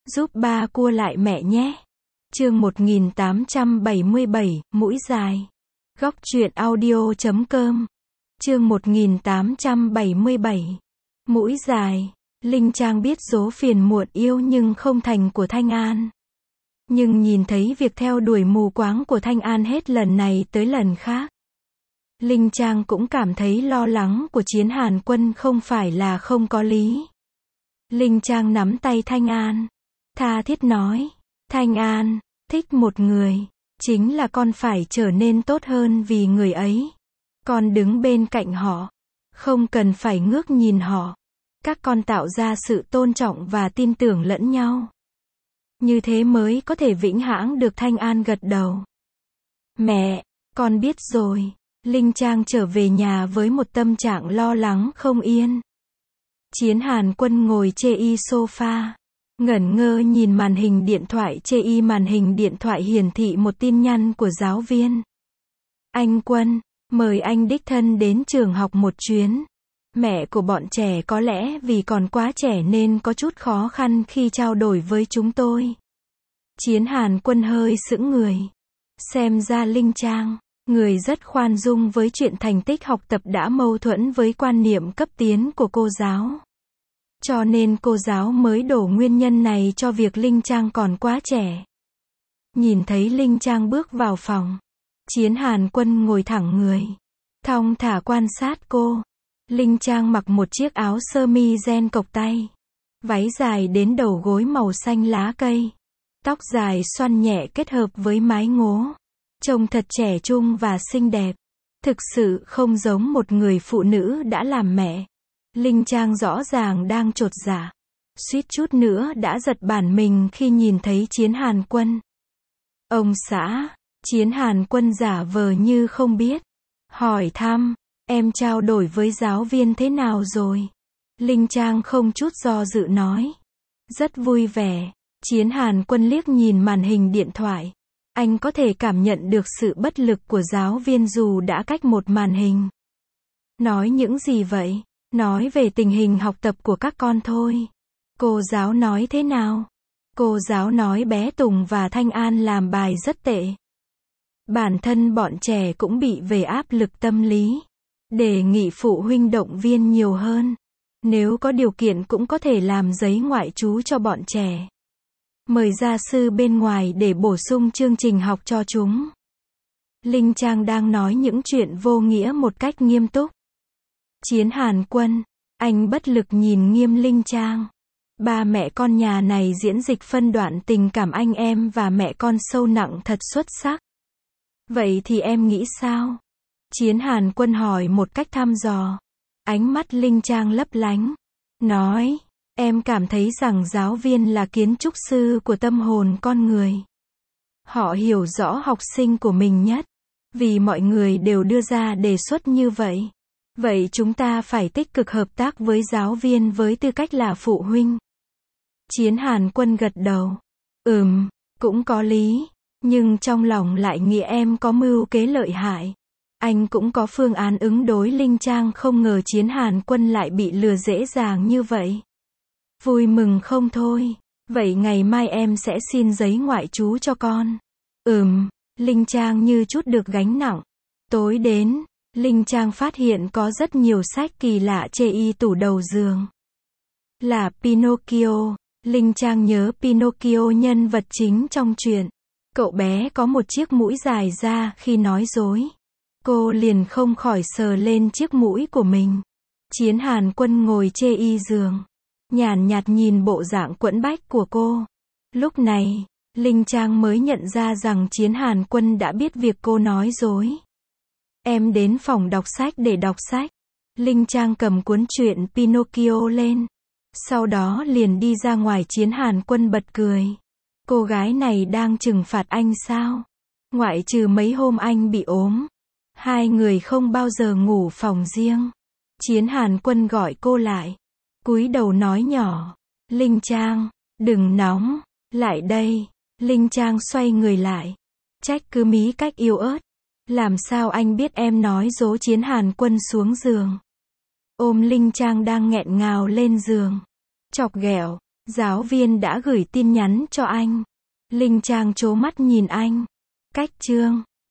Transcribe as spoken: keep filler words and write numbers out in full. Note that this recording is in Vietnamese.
Giúp ba cua lại mẹ nhé. Chương một nghìn tám trăm bảy mươi bảy, mũi dài. Góc truyện audio chấm com. Chương một nghìn tám trăm bảy mươi bảy. Mũi dài. Linh Trang biết số phiền muộn yêu nhưng không thành của Thanh An. Nhưng nhìn thấy việc theo đuổi mù quáng của Thanh An hết lần này tới lần khác, Linh Trang cũng cảm thấy lo lắng của Chiến Hàn Quân không phải là không có lý. Linh Trang nắm tay Thanh An, tha thiết nói, Thanh An, thích một người, chính là con phải trở nên tốt hơn vì người ấy. Con đứng bên cạnh họ, không cần phải ngước nhìn họ. Các con tạo ra sự tôn trọng và tin tưởng lẫn nhau. Như thế mới có thể vĩnh hãng được. Thanh An gật đầu. Mẹ, con biết rồi. Linh Trang trở về nhà với một tâm trạng lo lắng không yên. Chiến Hàn Quân ngồi chê y sofa, ngẩn ngơ nhìn màn hình điện thoại chê y. Màn hình điện thoại hiển thị một tin nhắn của giáo viên. Anh Quân, mời anh đích thân đến trường học một chuyến. Mẹ của bọn trẻ có lẽ vì còn quá trẻ nên có chút khó khăn khi trao đổi với chúng tôi. Chiến Hàn Quân hơi sững người. Xem ra Linh Trang, người rất khoan dung với chuyện thành tích học tập đã mâu thuẫn với quan niệm cấp tiến của cô giáo. Cho nên cô giáo mới đổ nguyên nhân này cho việc Linh Trang còn quá trẻ. Nhìn thấy Linh Trang bước vào phòng, Chiến Hàn Quân ngồi thẳng người, thong thả quan sát cô. Linh Trang mặc một chiếc áo sơ mi ren cộc tay, váy dài đến đầu gối màu xanh lá cây, tóc dài xoăn nhẹ kết hợp với mái ngố, trông thật trẻ trung và xinh đẹp. Thực sự không giống một người phụ nữ đã làm mẹ. Linh Trang rõ ràng đang chột dạ, suýt chút nữa đã giật bản mình khi nhìn thấy Chiến Hàn Quân. Ông xã, Chiến Hàn Quân giả vờ như không biết, hỏi thăm, em trao đổi với giáo viên thế nào rồi? Linh Trang không chút do dự nói, rất vui vẻ. Chiến Hàn Quân liếc nhìn màn hình điện thoại. Anh có thể cảm nhận được sự bất lực của giáo viên dù đã cách một màn hình. Nói những gì vậy? Nói về tình hình học tập của các con thôi. Cô giáo nói thế nào? Cô giáo nói bé Tùng và Thanh An làm bài rất tệ. Bản thân bọn trẻ cũng bị về áp lực tâm lý. Đề nghị phụ huynh động viên nhiều hơn. Nếu có điều kiện cũng có thể làm giấy ngoại trú cho bọn trẻ. Mời gia sư bên ngoài để bổ sung chương trình học cho chúng. Linh Trang đang nói những chuyện vô nghĩa một cách nghiêm túc. Chiến Hàn Quân, anh bất lực nhìn nghiêm Linh Trang. Ba mẹ con nhà này diễn dịch phân đoạn tình cảm anh em và mẹ con sâu nặng thật xuất sắc. Vậy thì em nghĩ sao? Chiến Hàn Quân hỏi một cách thăm dò. Ánh mắt Linh Trang lấp lánh. Nói, em cảm thấy rằng giáo viên là kiến trúc sư của tâm hồn con người. Họ hiểu rõ học sinh của mình nhất. Vì mọi người đều đưa ra đề xuất như vậy. Vậy chúng ta phải tích cực hợp tác với giáo viên với tư cách là phụ huynh. Chiến Hàn Quân gật đầu. Ừm, cũng có lý. Nhưng trong lòng lại nghĩ em có mưu kế lợi hại. Anh cũng có phương án ứng đối. Linh Trang không ngờ Chiến Hàn Quân lại bị lừa dễ dàng như vậy. Vui mừng không thôi. Vậy ngày mai em sẽ xin giấy ngoại trú cho con. Ừm, Linh Trang như chút được gánh nặng. Tối đến, Linh Trang phát hiện có rất nhiều sách kỳ lạ chê y tủ đầu giường. Là Pinocchio. Linh Trang nhớ Pinocchio, nhân vật chính trong truyện. Cậu bé có một chiếc mũi dài ra khi nói dối. Cô liền không khỏi sờ lên chiếc mũi của mình. Chiến Hàn Quân ngồi chê y giường, nhàn nhạt nhìn bộ dạng quẫn bách của cô. Lúc này, Linh Trang mới nhận ra rằng Chiến Hàn Quân đã biết việc cô nói dối. Em đến phòng đọc sách để đọc sách. Linh Trang cầm cuốn truyện Pinocchio lên. Sau đó liền đi ra ngoài. Chiến Hàn Quân bật cười. Cô gái này đang trừng phạt anh sao? Ngoại trừ mấy hôm anh bị ốm, hai người không bao giờ ngủ phòng riêng. Chiến Hàn Quân gọi cô lại, cúi đầu nói nhỏ, Linh Trang, đừng nóng, lại đây. Linh Trang xoay người lại, trách cứ mí cách yếu ớt. Làm sao anh biết em nói dối? Chiến Hàn Quân xuống giường, ôm Linh Trang đang nghẹn ngào lên giường, chọc ghẹo, Giáo viên đã gửi tin nhắn cho anh. Linh Trang trố mắt nhìn anh. Cách chương